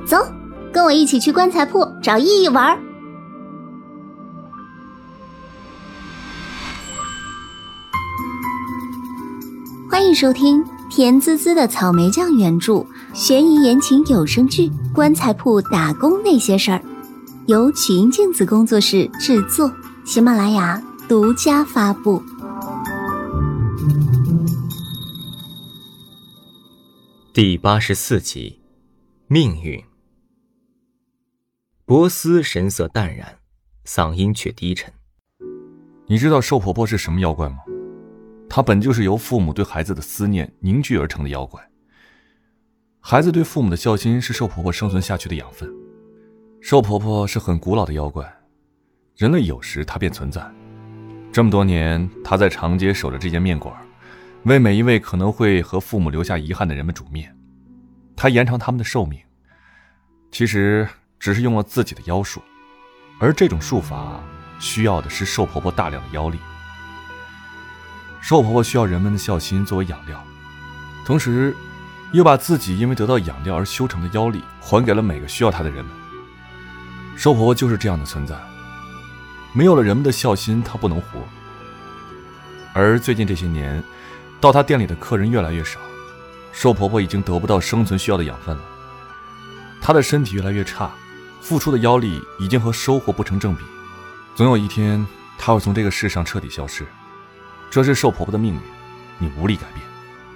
走，跟我一起去棺材铺找意义玩。欢迎收听甜滋滋的草莓酱原著悬疑言情有声剧《棺材铺打工那些事儿》，由曲音镜子工作室制作，喜马拉雅独家发布。 第84集，命运。博斯神色淡然，嗓音却低沉。 你知道兽婆婆是什么妖怪吗？她本就是由父母对孩子的思念凝聚而成的妖怪。孩子对父母的孝心是兽婆婆生存下去的养分。兽婆婆是很古老的妖怪，人类有时她便存在。这么多年，她在长街守着这间面馆，为每一位可能会和父母留下遗憾的人们煮面。她延长他们的寿命，其实只是用了自己的妖术，而这种术法需要的是兽婆婆大量的妖力。兽婆婆需要人们的孝心作为养料，同时又把自己因为得到养料而修成的妖力还给了每个需要她的人们。兽婆婆就是这样的存在，没有了人们的孝心，她不能活。而最近这些年，到她店里的客人越来越少，兽婆婆已经得不到生存需要的养分了。她的身体越来越差，付出的妖力已经和收获不成正比。总有一天，她会从这个世上彻底消失。这是兽婆婆的命运，你无力改变。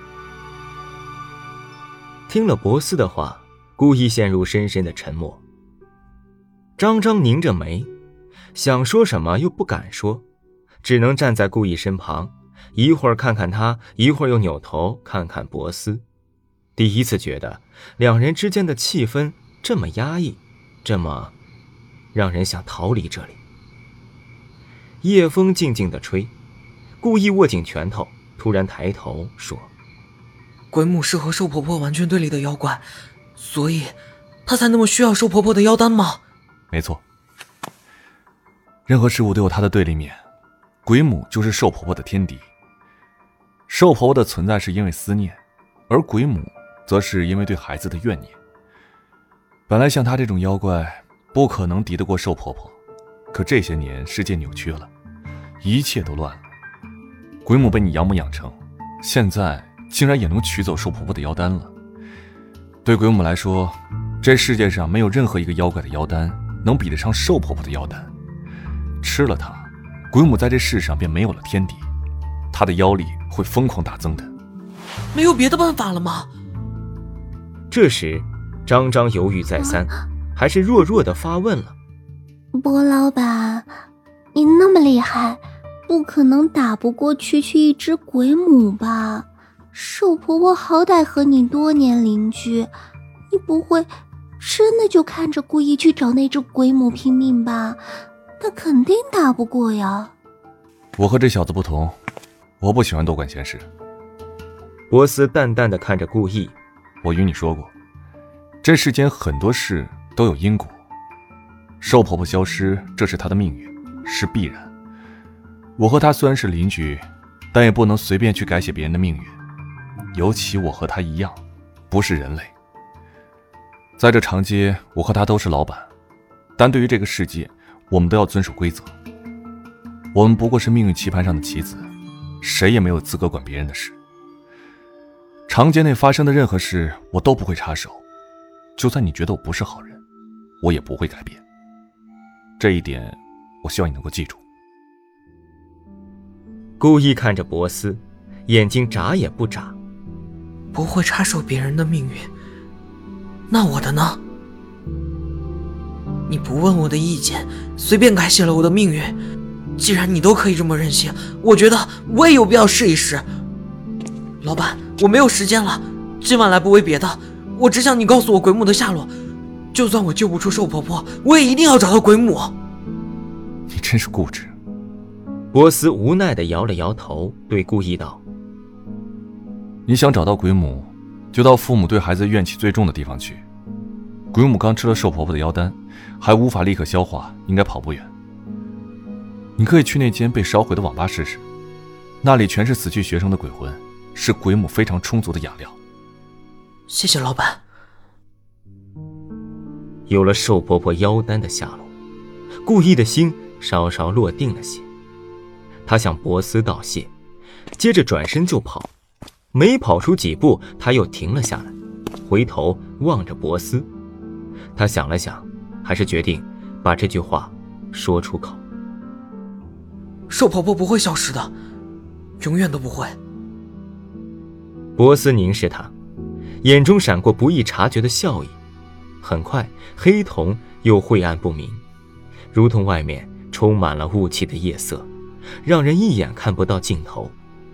听了博斯的话，故意陷入深深的沉默。张张拧着眉，想说什么又不敢说，只能站在顾意身旁，一会儿看看他，一会儿又扭头看看博斯。第一次觉得两人之间的气氛这么压抑，这么让人想逃离这里。夜风静静地吹，故意握紧拳头，突然抬头说： 鬼母是和兽婆婆完全对立的妖怪，所以她才那么需要兽婆婆的妖丹吗？ 没错，任何事物都有它的对立面，鬼母就是兽婆婆的天敌。兽婆婆的存在是因为思念，而鬼母则是因为对孩子的怨念。本来像她这种妖怪不可能敌得过兽婆婆，可这些年世界扭曲了，一切都乱了。鬼母被你养母养成，现在竟然也能取走兽婆婆的妖丹了。对鬼母来说，这世界上没有任何一个妖怪的妖丹能比得上兽婆婆的妖丹。吃了它，鬼母在这世上便没有了天敌，她的妖力会疯狂大增的。 没有别的办法了吗？ 这时张张犹豫再三，还是弱弱地发问了： 博老板，你那么厉害，不可能打不过区区一只鬼母吧？兽婆婆好歹和你多年邻居，你不会真的就看着故意去找那只鬼母拼命吧？他肯定打不过呀。 我和这小子不同，我不喜欢多管闲事。 博斯淡淡地看着顾意， 我与你说过，这世间很多事都有因果。兽婆婆消失，这是她的命运，是必然。我和她虽然是邻居，但也不能随便去改写别人的命运，尤其我和她一样，不是人类。在这长街，我和她都是老板，但对于这个世界，我们都要遵守规则。我们不过是命运棋盘上的棋子，谁也没有资格管别人的事。长街内发生的任何事，我都不会插手。就算你觉得我不是好人，我也不会改变。这一点，我希望你能够记住。 故意看着博斯，眼睛眨也不眨。 不会插手别人的命运，那我的呢？你不问我的意见，随便改写了我的命运。既然你都可以这么任性，我觉得我也有必要试一试。老板，我没有时间了，今晚来不为别的，我只想你告诉我鬼母的下落。就算我救不出兽婆婆，我也一定要找到鬼母。 你真是固执。 博斯无奈地摇了摇头，对顾意道： 你想找到鬼母，就到父母对孩子怨气最重的地方去。鬼母刚吃了兽婆婆的妖丹，还无法立刻消化，应该跑不远。你可以去那间被烧毁的网吧试试，那里全是死去学生的鬼魂，是鬼母非常充足的养料。 谢谢老板。 有了瘦婆婆妖丹的下落，顾意的心稍稍落定了些。他向博斯道谢，接着转身就跑。没跑出几步，他又停了下来，回头望着博斯。他想了想，还是决定把这句话说出口。 瘦婆婆不会消失的，永远都不会。 博斯凝视他，眼中闪过不易察觉的笑意。很快，黑瞳又晦暗不明，如同外面充满了雾气的夜色，让人一眼看不到尽头。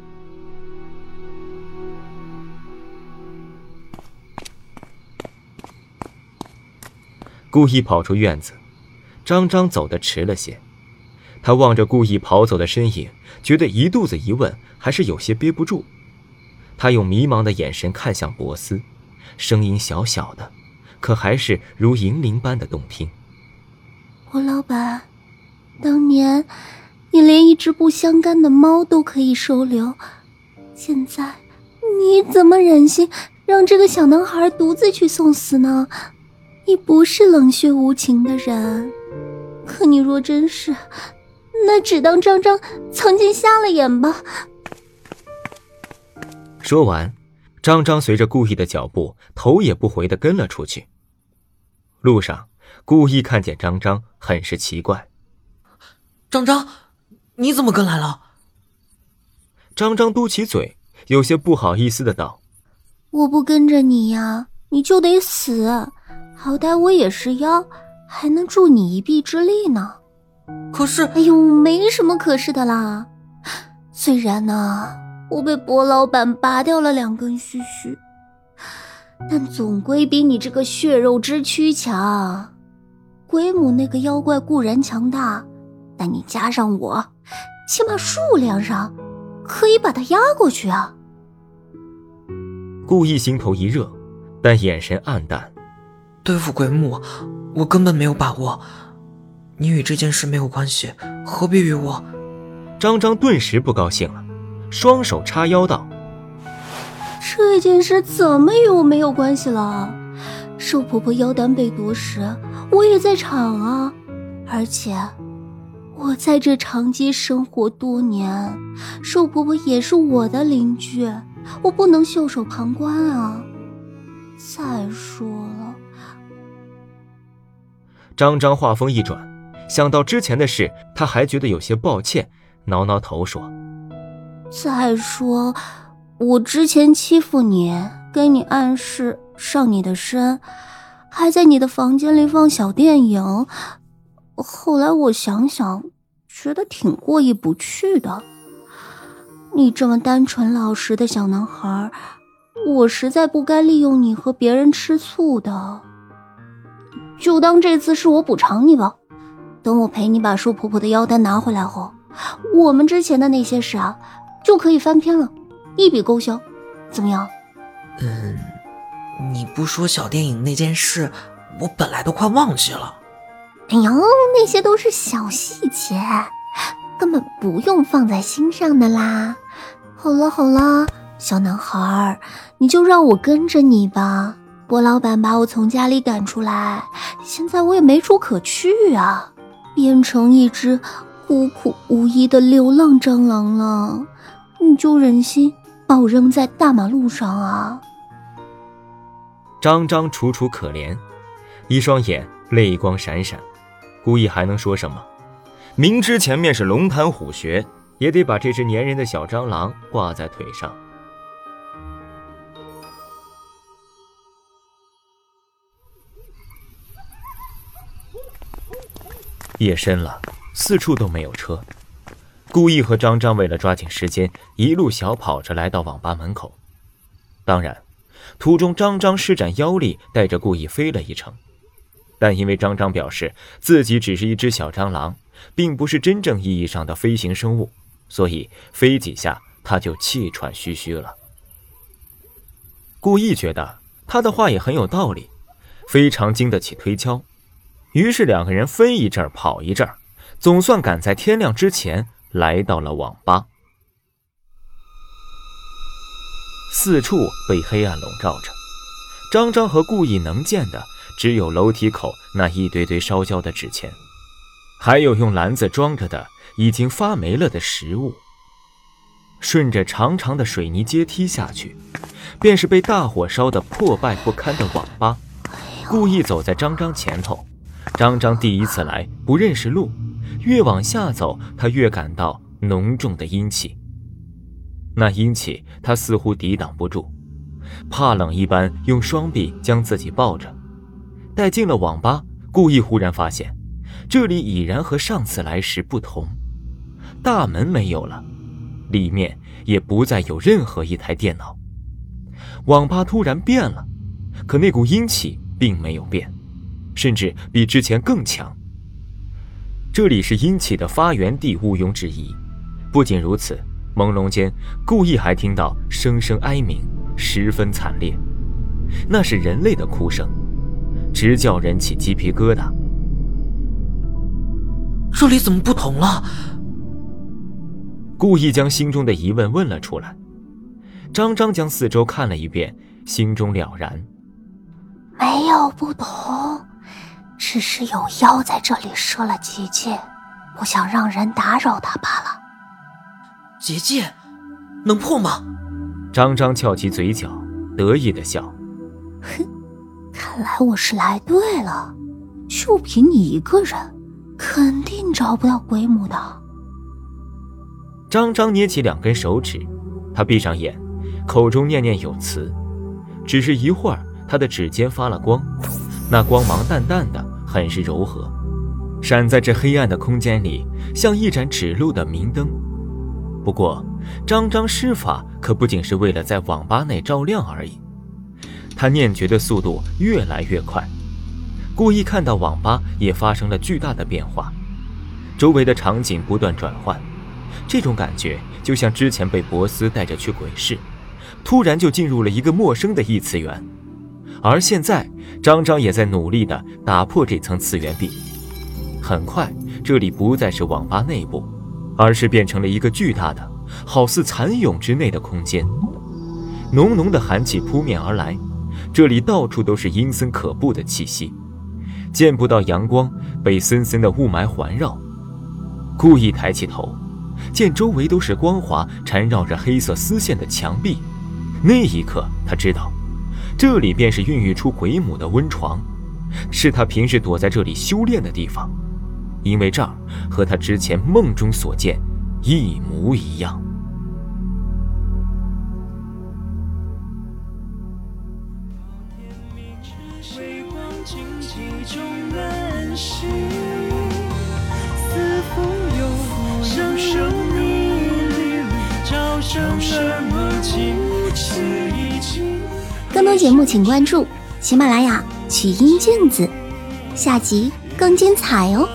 顾意跑出院子，张张走得迟了些。他望着顾意跑走的身影，觉得一肚子疑问，还是有些憋不住。他用迷茫的眼神看向博斯，声音小小的，可还是如银铃般的动听。 博老板，当年你连一只不相干的猫都可以收留，现在你怎么忍心让这个小男孩独自去送死呢？你不是冷血无情的人，可你若真是，那只当张张曾经瞎了眼吧。 说完，张张随着顾意的脚步头也不回地跟了出去。路上，顾意看见张张，很是奇怪。 张张，你怎么跟来了？ 张张嘟起嘴，有些不好意思的道： 我不跟着你呀，你就得死，好歹我也是妖，还能助你一臂之力呢。 可是， 哎呦，没什么可是的啦。虽然呢，我被博老板拔掉了2根须须，但总归比你这个血肉之躯强。鬼母那个妖怪固然强大，但你加上我，起码数量上可以把它压过去啊。 顾意心头一热，但眼神暗淡。 对付鬼母，我根本没有把握。你与这件事没有关系，何必与我？ 张张顿时不高兴了，双手叉腰道： 这件事怎么与我没有关系了？瘦婆婆妖丹被夺时，我也在场啊，而且我在这长街生活多年，瘦婆婆也是我的邻居，我不能袖手旁观啊。再说了， 张张话锋一转，想到之前的事，他还觉得有些抱歉，挠挠头说： 再说我之前欺负你，给你暗示上你的身，还在你的房间里放小电影，后来我想想觉得挺过意不去的。你这么单纯老实的小男孩，我实在不该利用你和别人吃醋的。就当这次是我补偿你吧，等我陪你把瘦婆婆的妖丹拿回来后，我们之前的那些事啊就可以翻篇了，一笔勾销，怎么样？ 你不说小电影那件事，我本来都快忘记了。 哎呦，那些都是小细节，根本不用放在心上的啦。好了好了，小男孩，你就让我跟着你吧。博老板把我从家里赶出来，现在我也没处可去啊，变成一只孤苦无依的流浪蟑螂了。你就忍心把我扔在大马路上啊？ 张张楚楚可怜，一双眼泪光闪闪，顾意还能说什么？明知前面是龙潭虎穴，也得把这只粘人的小蟑螂挂在腿上。夜深了，四处都没有车。顾意和张张为了抓紧时间，一路小跑着来到网吧门口。当然，途中张张施展妖力，带着顾意飞了一程。但因为张张表示自己只是一只小蟑螂，并不是真正意义上的飞行生物，所以飞几下他就气喘吁吁了。顾意觉得他的话也很有道理，非常经得起推敲。于是2个人飞一阵跑一阵，总算赶在天亮之前来到了网吧。四处被黑暗笼罩着，张张和顾意能见的只有楼梯口那一堆堆烧焦的纸钱，还有用篮子装着的已经发霉了的食物。顺着长长的水泥阶梯下去，便是被大火烧得破败不堪的网吧。故意走在张张前头，张张第一次来，不认识路，越往下走，他越感到浓重的阴气。那阴气他似乎抵挡不住，怕冷一般用双臂将自己抱着。待进了网吧，故意忽然发现这里已然和上次来时不同，大门没有了，里面也不再有任何一台电脑。网吧突然变了，可那股阴气并没有变，甚至比之前更强。这里是阴气的发源地毋庸置疑。不仅如此，朦胧间故意还听到声声哀鸣，十分惨烈，那是人类的哭声，直叫人起鸡皮疙瘩。 这里怎么不同了？ 故意将心中的疑问问了出来。张张将四周看了一遍，心中了然。 没有不同，只是有妖在这里设了结界，不想让人打扰他罢了。 结界能破吗？ 张张翘起嘴角，得意地笑。 哼，看来我是来对了，就凭你一个人，肯定找不到鬼母的。 张张捏起2根手指，他闭上眼，口中念念有词。只是一会儿，他的指尖发了光，那光芒淡淡的，很是柔和，闪在这黑暗的空间里，像一盏指路的明灯。不过张张施法可不仅是为了在网吧内照亮而已，他念诀的速度越来越快。故意看到网吧也发生了巨大的变化，周围的场景不断转换，这种感觉就像之前被博斯带着去鬼市，突然就进入了一个陌生的异次元。而现在张张也在努力地打破这层次元壁。很快这里不再是网吧内部，而是变成了一个巨大的好似蚕蛹之内的空间。浓浓的寒气扑面而来，这里到处都是阴森可怖的气息，见不到阳光，被森森的雾霾环绕。故意抬起头，见周围都是光滑缠绕着黑色丝线的墙壁，那一刻他知道这里便是孕育出鬼母的温床，是他平时躲在这里修炼的地方，因为这儿和他之前梦中所见一模一样。 更多节目请关注喜马拉雅曲音镜子，下集更精彩哦。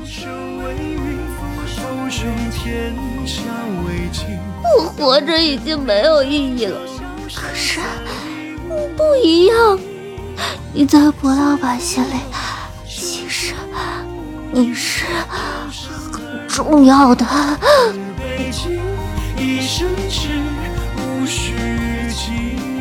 我活着已经没有意义了，可是你不一样，你在不老百姓里其实你是很重要的。 一生只无虚情。